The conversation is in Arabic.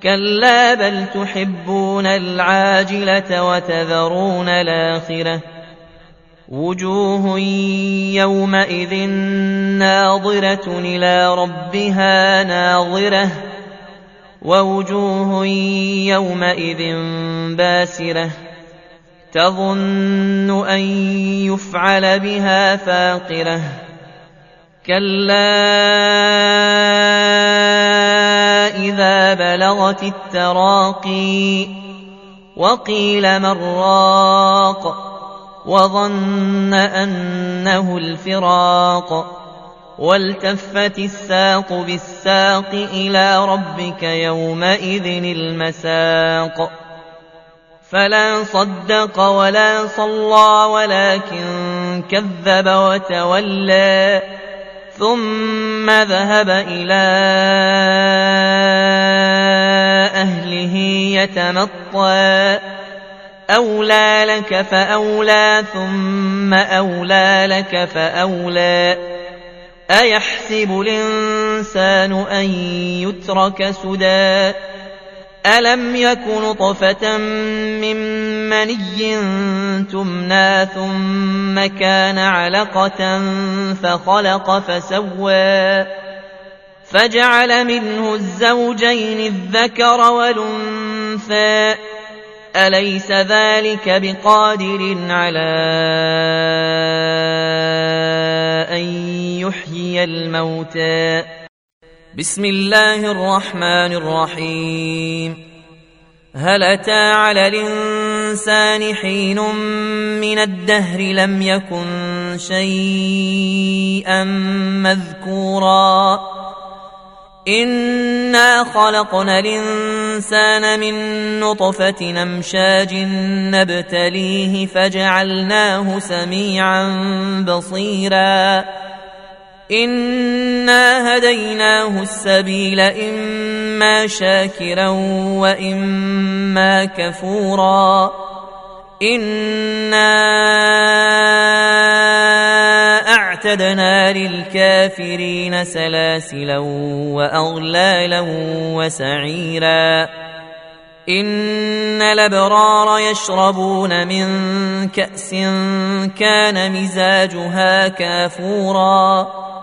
كلا بل تحبون العاجلة وتذرون الآخرة وجوه يومئذ ناظرة إلى ربها ناظرة ووجوه يومئذ باسرة تظن أن يفعل بها فاقرة كلا إذا بلغت التراقي وقيل من راق وظن أنه الفراق والتفت الساق بالساق إلى ربك يومئذ المساق فلا صدق ولا صلى ولكن كذب وتولى ثم ذهب إلى أهله يتمطى أولى لك فأولى ثم أولى لك فأولى أيحسب الإنسان أن يترك سدى ألم يك نطفة من مني تمنى ثم كان علقة فخلق فسوى فجعل منه الزوجين الذكر والأنثى أليس ذلك بقادر على أن يحيي الموتى بسم الله الرحمن الرحيم هل أتى على الإنسان حين من الدهر لم يكن شيئا مذكورا إنا خلقنا الإنسان من نطفة أمشاج نبتليه فجعلناه سميعا بصيرا إنا هديناه السبيل إما شاكرا وإما كفورا إنا أعتدنا للكافرين سلاسلا وأغلالا وسعيرا إن الأبرار يشربون من كأس كان مزاجها كافورا